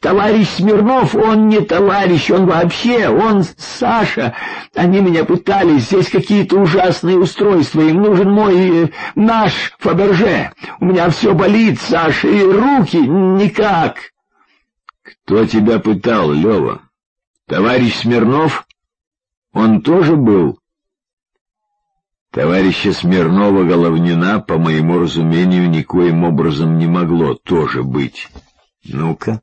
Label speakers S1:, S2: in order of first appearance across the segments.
S1: товарищ Смирнов, он не товарищ, он вообще, он Саша. Они меня пытались, здесь какие-то ужасные устройства, им нужен наш Фаберже. У меня все болит, Саша, и руки никак.
S2: Кто тебя пытал, Лёва? Товарищ Смирнов? Он тоже был? Товарища Смирнова-Головнина, по моему разумению, никоим образом не могло тоже быть. Ну-ка.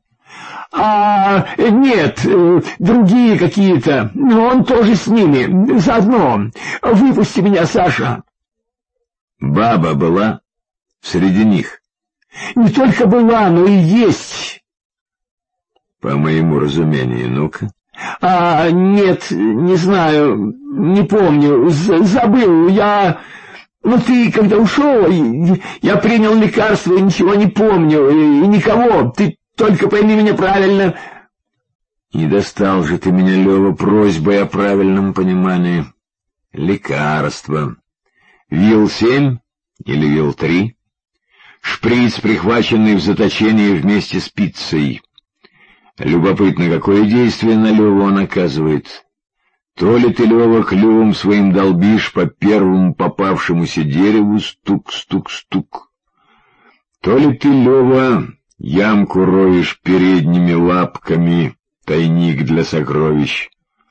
S1: Нет, другие какие-то, он тоже с ними, заодно. Выпусти меня, Саша.
S2: Баба была среди них?
S1: Не только была, но и есть.
S2: По моему разумению, ну-ка.
S1: Нет, не знаю, не помню, забыл, ты, когда ушел, я принял лекарство и ничего не помню, и никого, ты только пойми меня правильно.
S2: Не достал же ты меня, Лёва, просьбой о правильном понимании. Лекарство. ВИЛ-7 или ВИЛ-3? Шприц, прихваченный в заточении вместе с пиццей. Любопытно, какое действие на Лёву он оказывает. То ли ты, Лёва, клювом своим долбишь по первому попавшемуся дереву стук-стук-стук, то ли ты, Лёва, ямку роешь передними лапками, тайник для сокровищ,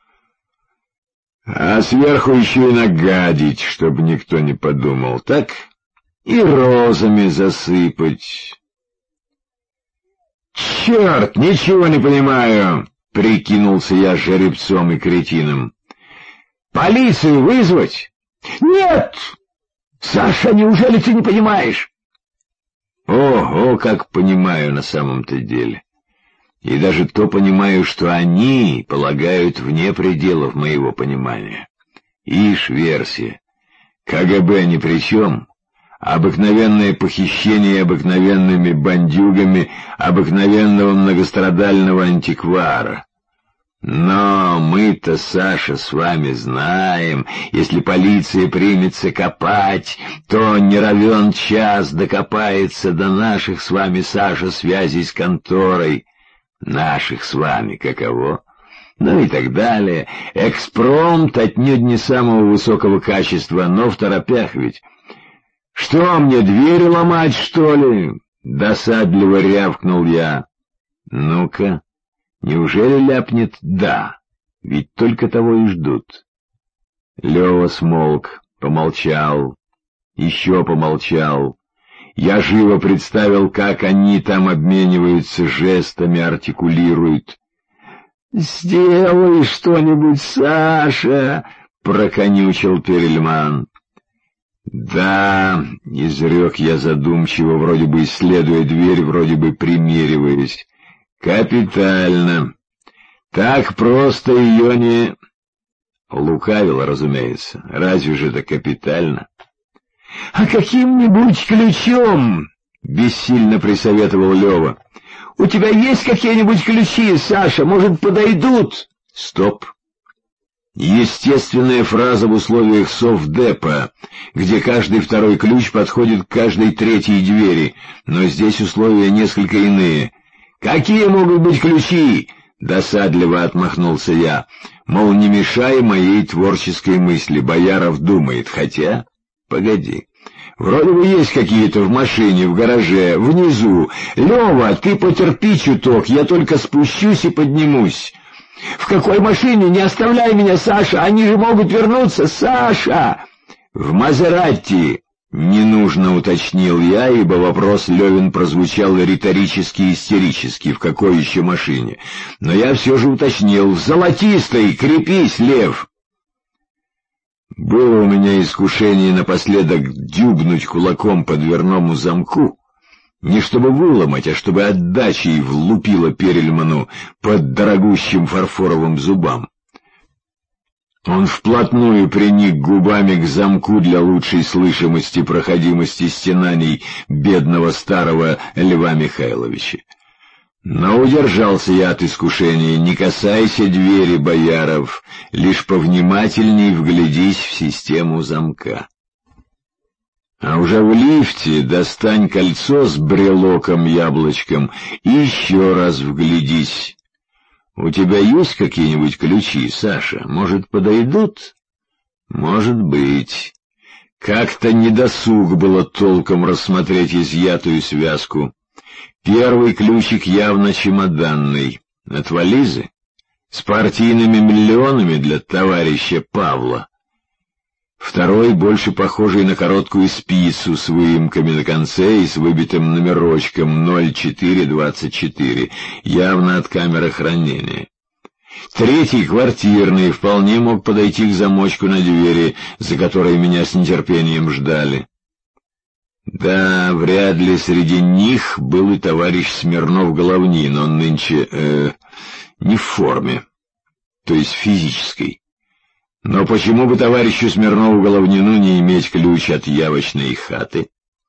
S2: а сверху еще и нагадить, чтобы никто не подумал, так? И розами засыпать. «Черт, ничего не понимаю!» — прикинулся я жеребцом и кретином. «Полицию вызвать?»
S1: «Нет! Саша, неужели ты не понимаешь?»
S2: «О, как понимаю на самом-то деле. И даже то понимаю, что они полагают вне пределов моего понимания. Ишь, версия. КГБ ни при чем». Обыкновенное похищение обыкновенными бандюгами обыкновенного многострадального антиквара. Но мы-то, Саша, с вами знаем, если полиция примется копать, то не равен час докопается до наших с вами, Саша, связей с конторой. Наших с вами каково? Ну и так далее. Экспромт отнюдь не самого высокого качества, но второпях ведь. «Что, мне двери ломать, что ли?» — досадливо рявкнул я. «Ну-ка, неужели ляпнет «да»? Ведь только того и ждут». Лёва смолк, помолчал, еще помолчал. Я живо представил, как они там обмениваются жестами, артикулируют.
S1: «Сделай что-нибудь, Саша!» — проконючил Перельман.
S2: «Да», — изрек я задумчиво, вроде бы исследуя дверь, вроде бы примериваясь. «Капитально. Так просто ее не...» Лукавил, разумеется. Разве же это капитально?
S1: «А каким-нибудь ключом?» — бессильно присоветовал Лёва. «У тебя есть какие-нибудь ключи, Саша? Может, подойдут?»
S2: «Стоп». Естественная фраза в условиях совдепа, где каждый второй ключ подходит к каждой третьей двери, но здесь условия несколько иные. «Какие могут быть ключи?» — досадливо отмахнулся я. Мол, не мешай моей творческой мысли, Бояров думает, хотя... Погоди, вроде бы есть какие-то в машине, в гараже, внизу. Лёва, ты потерпи чуток, я только спущусь и поднимусь.
S1: «В какой машине? Не оставляй меня, Саша! Они же могут вернуться, Саша!»
S2: «В Мазератти!» — ненужно уточнил я, ибо вопрос Левин прозвучал риторически-истерически, в какой еще машине. Но я все же уточнил: «В золотистой! Крепись, Лев!» Было у меня искушение напоследок дюбнуть кулаком по дверному замку, не чтобы выломать, а чтобы отдачей влупило Перельману под дорогущим фарфоровым зубам. Он вплотную приник губами к замку для лучшей слышимости проходимости стенаний бедного старого Льва Михайловича. Но удержался я от искушения: не касайся двери, Бояров, лишь повнимательней вглядись в систему замка. А уже в лифте достань кольцо с брелоком-яблочком и еще раз вглядись. У тебя есть какие-нибудь ключи, Саша? Может, подойдут? Может быть. Как-то недосуг было толком рассмотреть изъятую связку. Первый ключик явно чемоданный. От вализы? С партийными миллионами для товарища Павла. Второй, больше похожий на короткую спицу с выемками на конце и с выбитым номерочком 0424, явно от камеры хранения. Третий, квартирный, вполне мог подойти к замочку на двери, за которой меня с нетерпением ждали. Да, вряд ли среди них был и товарищ Смирнов-Головнин, он нынче, не в форме, то есть физической. Но почему бы товарищу Смирнову-Головнину не иметь ключ от явочной хаты?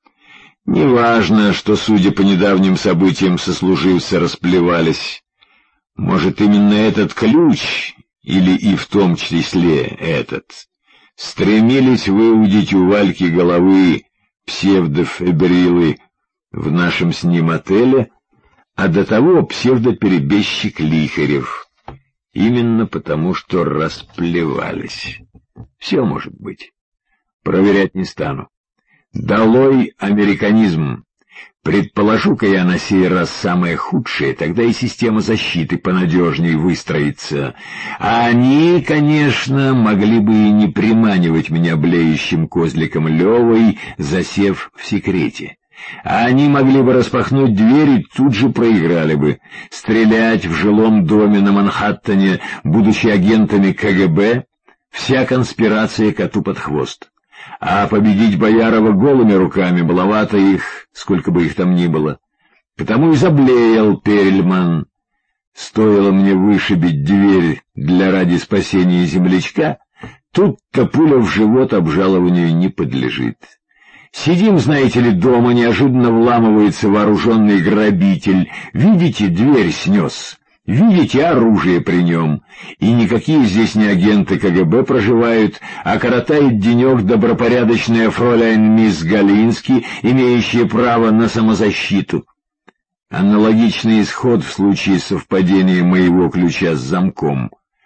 S2: Неважно, что, судя по недавним событиям, сослуживцы расплевались. Может, именно этот ключ, или и в том числе этот, стремились выудить у Вальки головы псевдофебрилы в нашем с ним отеле, а до того псевдоперебежчик Лихарев. Именно потому, что расплевались. Все может быть. Проверять не стану. Долой американизм. Предположу-ка я на сей раз самое худшее, тогда и система защиты понадежней выстроится. А они, конечно, могли бы и не приманивать меня блеющим козликом Левой, засев в секрете. А они могли бы распахнуть дверь и тут же проиграли бы. Стрелять в жилом доме на Манхэттене, будучи агентами КГБ, вся конспирация коту под хвост. А победить Боярова голыми руками маловато их, сколько бы их там ни было. Потому и заблеял Перельман. Стоило мне вышибить дверь ради спасения землячка, тут-то пуля в живот обжалованию не подлежит. Сидим, знаете ли, дома, неожиданно вламывается вооруженный грабитель. Видите, дверь снес. Видите, оружие при нем. И никакие здесь не агенты КГБ проживают, а коротает денек добропорядочная фроляйн мисс Галински, имеющая право на самозащиту. Аналогичный исход в случае совпадения моего ключа с замком.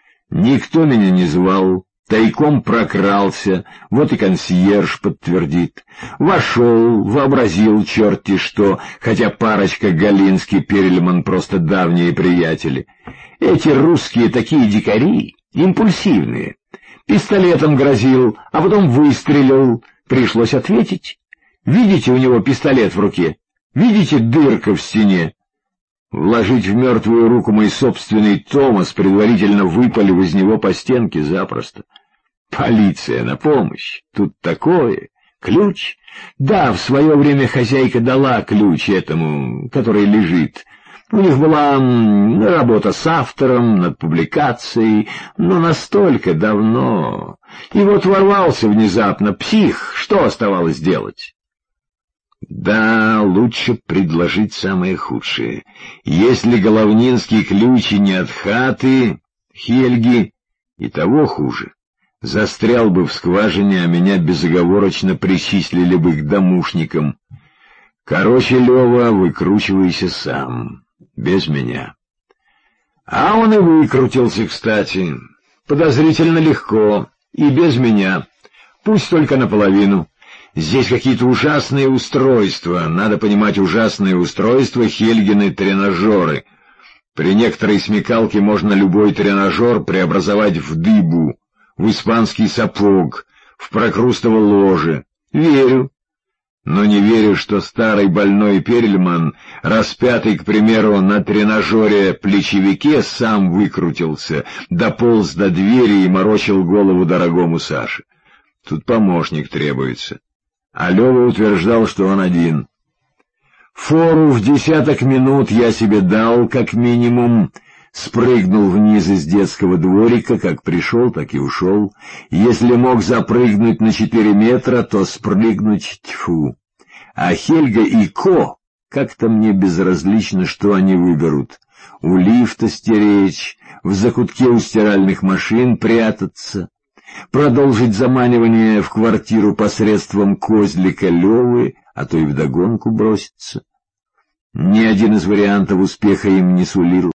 S2: Никто меня не звал. Тайком прокрался, вот и консьерж подтвердит. Вошел, вообразил черти что, хотя парочка Галинский-Перельман просто давние приятели. Эти русские такие дикари, импульсивные. Пистолетом грозил, а потом выстрелил. Пришлось ответить. Видите, у него пистолет в руке? Видите, дырка в стене? Вложить в мертвую руку мой собственный Томас, предварительно выпалив из него по стенке, запросто. Полиция на помощь. Тут такое. Ключ? Да, в свое время хозяйка дала ключ этому, который лежит. У них была работа с автором над публикацией, но настолько давно. И вот ворвался внезапно псих. Что оставалось делать? Да, лучше предложить самое худшее. Если головнинский ключ и не от хаты Хельги, и того хуже. Застрял бы в скважине, а меня безоговорочно причислили бы к домушникам. Короче, Лева, выкручивайся сам, без меня. А он и выкрутился, кстати, подозрительно легко, и без меня, пусть только наполовину. Здесь какие-то ужасные устройства, надо понимать, ужасные устройства, Хельгины тренажеры. При некоторой смекалке можно любой тренажер преобразовать в дыбу, в испанский сапог, в прокрустово ложе. Верю. Но не верю, что старый больной Перельман, распятый, к примеру, на тренажере-плечевике, сам выкрутился, дополз до двери и морочил голову дорогому Саше. Тут помощник требуется. А Лёва утверждал, что он один. Фору в 10 минут я себе дал, как минимум, спрыгнул вниз из детского дворика, как пришел, так и ушел. Если мог запрыгнуть на 4 метра, то спрыгнуть тьфу. А Хельга и Ко, как-то мне безразлично, что они выберут. У лифта стеречь, в закутке у стиральных машин прятаться.
S1: продолжить заманивание в квартиру посредством козлика Левы, а то и вдогонку броситься. Ни один из вариантов успеха им не сулил.